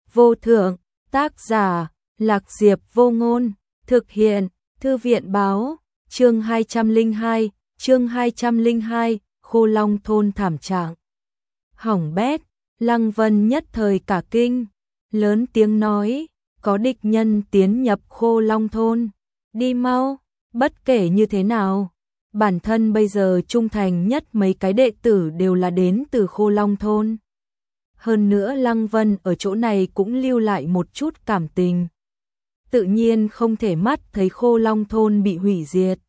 vô thượng, tác giả, Lạc Diệp Vô Ngôn, thực hiện, Thư viện báo, chương 202, Khô Long thôn thảm trạng. Hỏng bét, Lăng Vân nhất thời cả kinh, lớn tiếng nói, có địch nhân tiến nhập Khô Long thôn, đi mau, bất kể như thế nào. Bản thân bây giờ trung thành nhất mấy cái đệ tử đều là đến từ Khô Long thôn. Hơn nữa Lăng Vân ở chỗ này cũng lưu lại một chút cảm tình. Tự nhiên không thể mắt thấy Khô Long thôn bị hủy diệt.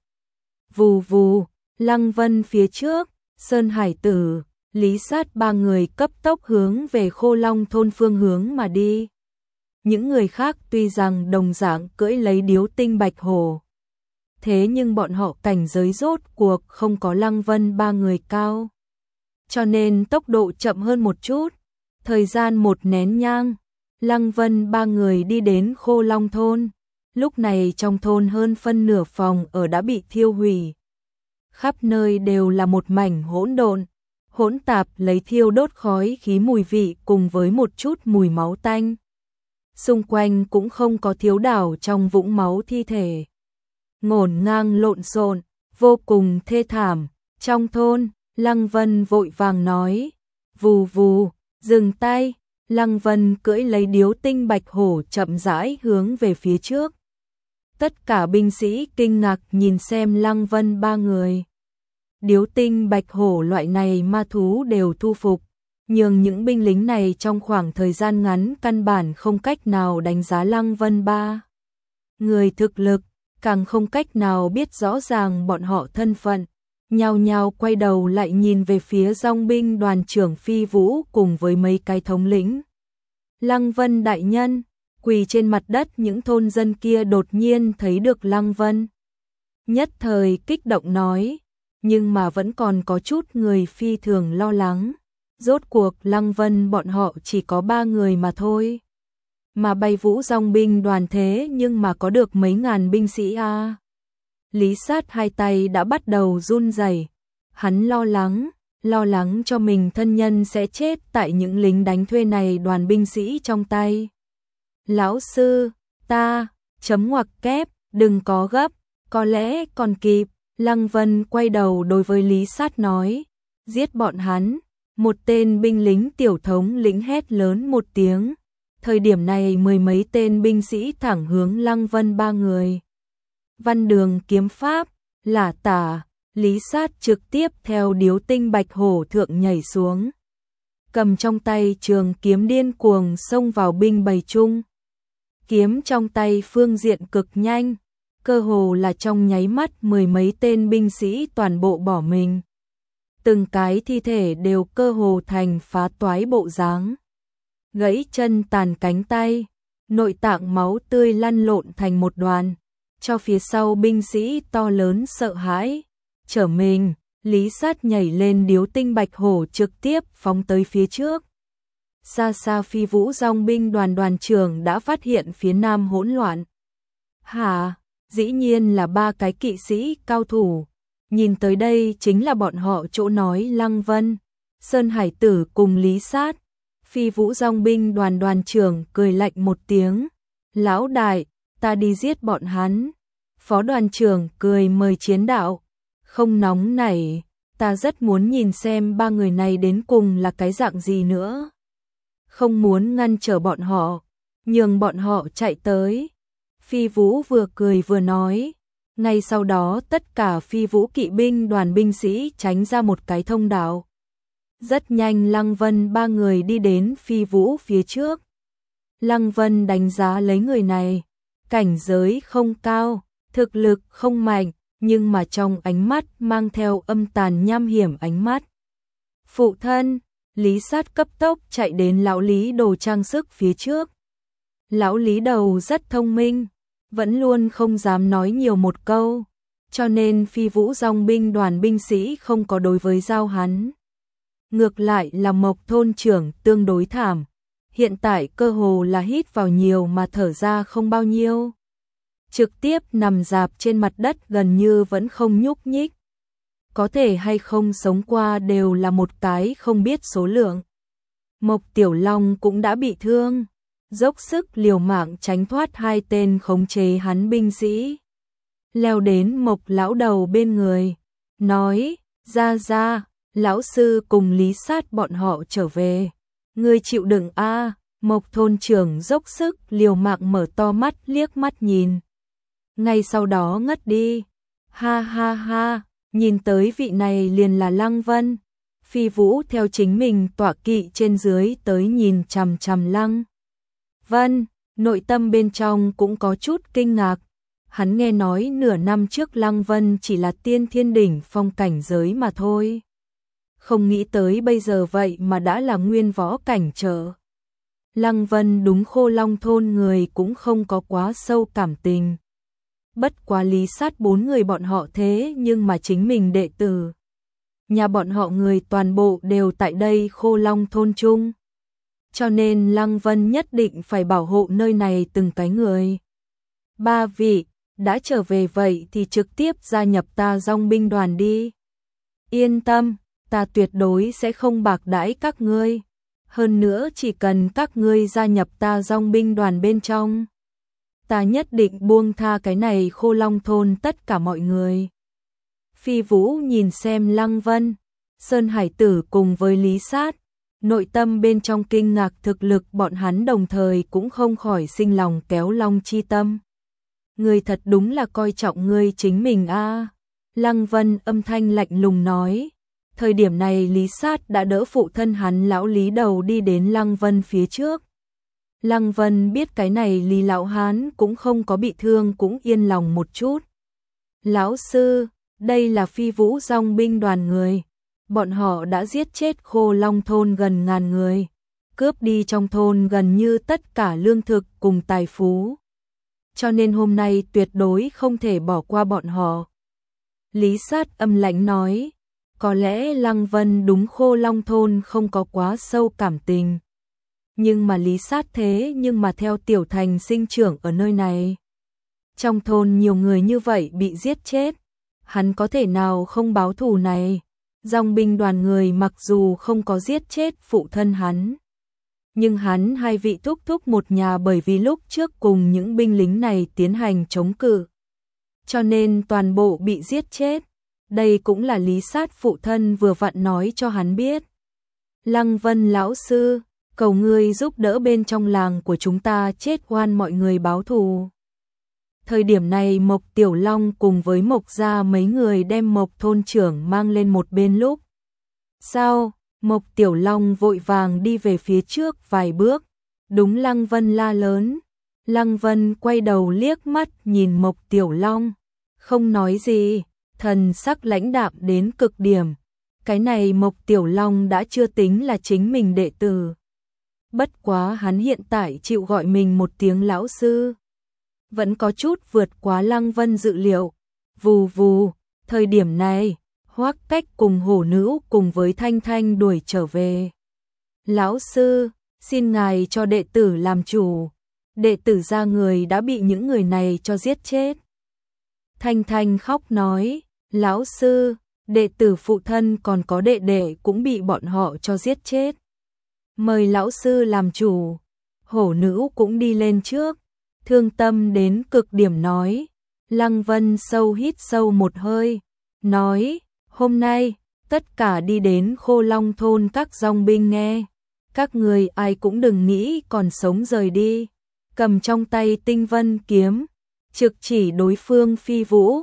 Vù vù, Lăng Vân phía trước, Sơn Hải Tử, Lý Sát ba người cấp tốc hướng về Khô Long thôn phương hướng mà đi. Những người khác tuy rằng đồng dạng cưỡi lấy điếu tinh bạch hổ, thế nhưng bọn họ cảnh giới rốt cuộc không có Lăng Vân ba người cao, cho nên tốc độ chậm hơn một chút. Thời gian một nén nhang, Lăng Vân ba người đi đến Khô Long thôn. Lúc này trong thôn hơn phân nửa phòng ở đã bị thiêu hủy. Khắp nơi đều là một mảnh hỗn độn, hỗn tạp lấy thiêu đốt khói khí mùi vị cùng với một chút mùi máu tanh. Xung quanh cũng không có thiếu đảo trong vũng máu thi thể. Ngổn ngang lộn xộn, vô cùng thê thảm. Trong thôn, Lăng Vân vội vàng nói, vù vù, dừng tay. Lăng Vân cưỡi lấy điếu tinh bạch hổ chậm rãi hướng về phía trước. Tất cả binh sĩ kinh ngạc nhìn xem Lăng Vân ba người. Điếu tinh bạch hổ loại này ma thú đều thu phục, nhưng những binh lính này trong khoảng thời gian ngắn căn bản không cách nào đánh giá Lăng Vân ba người thực lực, càng không cách nào biết rõ ràng bọn họ thân phận. Nhao nhao quay đầu lại nhìn về phía dòng binh đoàn trưởng Phi Vũ cùng với mấy cái thống lĩnh. Lăng Vân đại nhân, quỳ trên mặt đất những thôn dân kia đột nhiên thấy được Lăng Vân. Nhất thời kích động nói, nhưng mà vẫn còn có chút người phi thường lo lắng. Rốt cuộc Lăng Vân bọn họ chỉ có 3 người mà thôi. Mà Bay Vũ dòng binh đoàn thế nhưng mà có được mấy ngàn binh sĩ a. Lý Sát hai tay đã bắt đầu run rẩy. Hắn lo lắng cho mình thân nhân sẽ chết tại những lính đánh thuê này đoàn binh sĩ trong tay. Lão sư, ta, chấm ngoặc kép, đừng có gấp, có lẽ còn kịp. Lăng Vân quay đầu đối với Lý Sát nói, giết bọn hắn. Một tên binh lính tiểu thống lĩnh hét lớn một tiếng. Thời điểm này 10 mấy tên binh sĩ thẳng hướng Lăng Vân ba người. Văn đường kiếm pháp, lả tả, Lý Sát trực tiếp theo điếu tinh bạch hổ thượng nhảy xuống. Cầm trong tay trường kiếm điên cuồng xông vào binh bầy chung. Kiếm trong tay phương diện cực nhanh, cơ hồ là trong nháy mắt 10 mấy tên binh sĩ toàn bộ bỏ mình. Từng cái thi thể đều cơ hồ thành phá toái bộ dáng. Gãy chân tàn cánh tay, nội tạng máu tươi lăn lộn thành một đoàn. Cho phía sau binh sĩ to lớn sợ hãi, trở mình, Lý Sát nhảy lên điếu tinh bạch hổ trực tiếp phóng tới phía trước. Xa xa Phi Vũ dòng binh đoàn đoàn trưởng đã phát hiện phía nam hỗn loạn. Hả, dĩ nhiên là 3 cái kỵ sĩ cao thủ. Nhìn tới đây chính là bọn họ chỗ nói Lăng Vân, Sơn Hải Tử cùng Lý Sát. Phi Vũ dòng binh đoàn đoàn trưởng cười lạnh một tiếng. Lão đại, ta đi giết bọn hắn. Phó đoàn trưởng cười mời chiến đạo. Không nóng nảy, ta rất muốn nhìn xem 3 người này đến cùng là cái dạng gì nữa. Không muốn ngăn trở bọn họ, nhường bọn họ chạy tới. Phi Vũ vừa cười vừa nói. Ngay sau đó tất cả Phi Vũ kỵ binh đoàn binh sĩ tránh ra một cái thông đạo. Rất nhanh Lăng Vân ba người đi đến Phi Vũ phía trước. Lăng Vân đánh giá lấy người này, cảnh giới không cao, thực lực không mạnh, nhưng mà trong ánh mắt mang theo âm tàn nham hiểm ánh mắt. Phụ thân, Lý Sát cấp tốc chạy đến lão Lý đồ trang sức phía trước. Lão Lý đầu rất thông minh, vẫn luôn không dám nói nhiều một câu, cho nên Phi Vũ dòng binh đoàn binh sĩ không có đối với giao hắn. Ngược lại là Mộc thôn trưởng tương đối thảm, hiện tại cơ hồ là hít vào nhiều mà thở ra không bao nhiêu. Trực tiếp nằm rạp trên mặt đất gần như vẫn không nhúc nhích. Có thể hay không sống qua đều là một cái không biết số lượng. Mộc Tiểu Long cũng đã bị thương, dốc sức liều mạng tránh thoát hai tên khống chế hắn binh sĩ. Leo đến Mộc lão đầu bên người, nói, ra, lão sư cùng Lý Sát bọn họ trở về. Ngươi chịu đựng a. Mộc thôn trưởng dốc sức liều mạng mở to mắt liếc mắt nhìn. Ngay sau đó ngất đi. Ha, nhìn tới vị này liền là Lăng Vân. Phi Vũ theo chính mình tọa kỵ trên dưới tới nhìn chằm chằm Lăng Vân, nội tâm bên trong cũng có chút kinh ngạc. Hắn nghe nói nửa năm trước Lăng Vân chỉ là tiên thiên đỉnh phong cảnh giới mà thôi. Không nghĩ tới bây giờ vậy mà đã là nguyên võ cảnh trở. Lăng Vân đúng Khô Long thôn người cũng không có quá sâu cảm tình. Bất quá Lý Sát bốn người bọn họ thế nhưng mà chính mình đệ tử. Nhà bọn họ người toàn bộ đều tại đây Khô Long thôn chung. Cho nên Lăng Vân nhất định phải bảo hộ nơi này từng cái người. Ba vị, đã trở về vậy thì trực tiếp gia nhập ta dòng binh đoàn đi. Yên tâm, ta tuyệt đối sẽ không bạc đãi các ngươi. Hơn nữa chỉ cần các ngươi gia nhập ta dòng binh đoàn bên trong, ta nhất định buông tha cái này Khô Long thôn tất cả mọi người. Phi Vũ nhìn xem Lăng Vân, Sơn Hải Tử cùng với Lý Sát, nội tâm bên trong kinh ngạc thực lực bọn hắn đồng thời cũng không khỏi sinh lòng kéo long chi tâm. Ngươi thật đúng là coi trọng ngươi chính mình a. Lăng Vân âm thanh lạnh lùng nói. Thời điểm này Lý Sát đã đỡ phụ thân hắn lão Lý đầu đi đến Lăng Vân phía trước. Lăng Vân biết cái này Lý lão hán cũng không có bị thương cũng yên lòng một chút. Lão sư, đây là Phi Vũ dòng binh đoàn người. Bọn họ đã giết chết Khô Long thôn gần 1000 người, cướp đi trong thôn gần như tất cả lương thực cùng tài phú. Cho nên hôm nay tuyệt đối không thể bỏ qua bọn họ. Lý Sát âm lãnh nói, có lẽ Lăng Vân đúng Khô Long thôn không có quá sâu cảm tình. Nhưng mà Lý Sát thế nhưng mà theo Tiểu Thành sinh trưởng ở nơi này. Trong thôn nhiều người như vậy bị giết chết, hắn có thể nào không báo thù này. Dòng binh đoàn người mặc dù không có giết chết phụ thân hắn, nhưng hắn hai vị thúc thúc một nhà bởi vì lúc trước cùng những binh lính này tiến hành chống cự, cho nên toàn bộ bị giết chết. Đây cũng là Lý Sát phụ thân vừa vặn nói cho hắn biết. Lăng Vân lão sư, cầu ngươi giúp đỡ bên trong làng của chúng ta chết oan mọi người báo thù. Thời điểm này Mộc Tiểu Long cùng với Mộc gia mấy người đem Mộc thôn trưởng mang lên một bên lúc. Sau, Mộc Tiểu Long vội vàng đi về phía trước vài bước, đúng Lăng Vân la lớn. Lăng Vân quay đầu liếc mắt nhìn Mộc Tiểu Long, không nói gì, thần sắc lãnh đạm đến cực điểm. Cái này Mộc Tiểu Long đã chưa tính là chính mình đệ tử. Bất quá hắn hiện tại chịu gọi mình một tiếng lão sư, vẫn có chút vượt quá Lăng Vân dự liệu. Vù vù, thời điểm này, Hoắc Cách cùng Hổ Nữ cùng với Thanh Thanh đuổi trở về. Lão sư, xin ngài cho đệ tử làm chủ. Đệ tử ra người đã bị những người này cho giết chết. Thanh Thanh khóc nói, lão sư, đệ tử phụ thân còn có đệ đệ cũng bị bọn họ cho giết chết. Mời lão sư làm chủ. Hổ Nữ cũng đi lên trước, thương tâm đến cực điểm nói. Lăng Vân sâu hít sâu một hơi, nói, hôm nay, tất cả đi đến Khô Long thôn các dòng binh nghe. Các người ai cũng đừng nghĩ còn sống rời đi. Cầm trong tay Tinh Vân kiếm, trực chỉ đối phương Phi Vũ.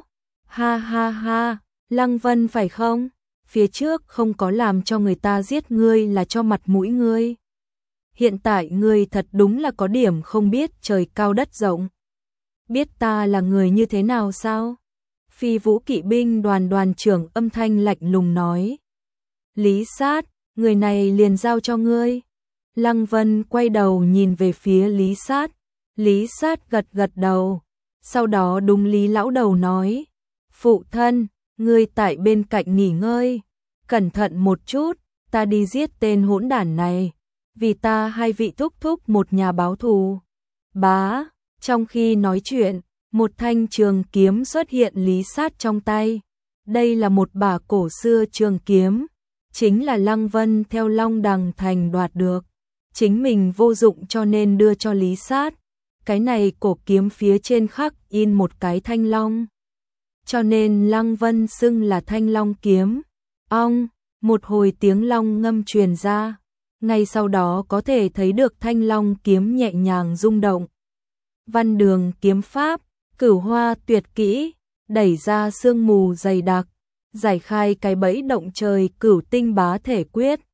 Ha, Lăng Vân phải không? Phía trước không có làm cho người ta giết ngươi là cho mặt mũi ngươi. Hiện tại ngươi thật đúng là có điểm không biết trời cao đất rộng. Biết ta là người như thế nào sao? Phi Vũ kỵ binh đoàn đoàn trưởng âm thanh lạnh lùng nói. Lý Sát, người này liền giao cho ngươi. Lăng Vân quay đầu nhìn về phía Lý Sát. Lý Sát gật gật đầu. Sau đó đúng Lý lão đầu nói. Phụ thân, ngươi tại bên cạnh nghỉ ngơi. Cẩn thận một chút, ta đi giết tên hỗn đản này. Vì ta hai vị thúc thúc một nhà báo thù. Bá, trong khi nói chuyện, một thanh trường kiếm xuất hiện Lý Sát trong tay. Đây là một bả cổ xưa trường kiếm, chính là Lăng Vân theo Long Đằng Thành đoạt được. chính mình vô dụng cho nên đưa cho Lý Sát. Cái này cổ kiếm phía trên khắc in một cái thanh long, cho nên Lăng Vân xưng là Thanh Long kiếm. Ong, một hồi tiếng long ngâm truyền ra, ngay sau đó có thể thấy được Thanh Long kiếm nhẹ nhàng rung động. Văn Đường kiếm pháp, Cửu Hoa tuyệt kỹ, đẩy ra sương mù dày đặc, giải khai cái bẫy động trời Cửu Tinh Bá thể quyết.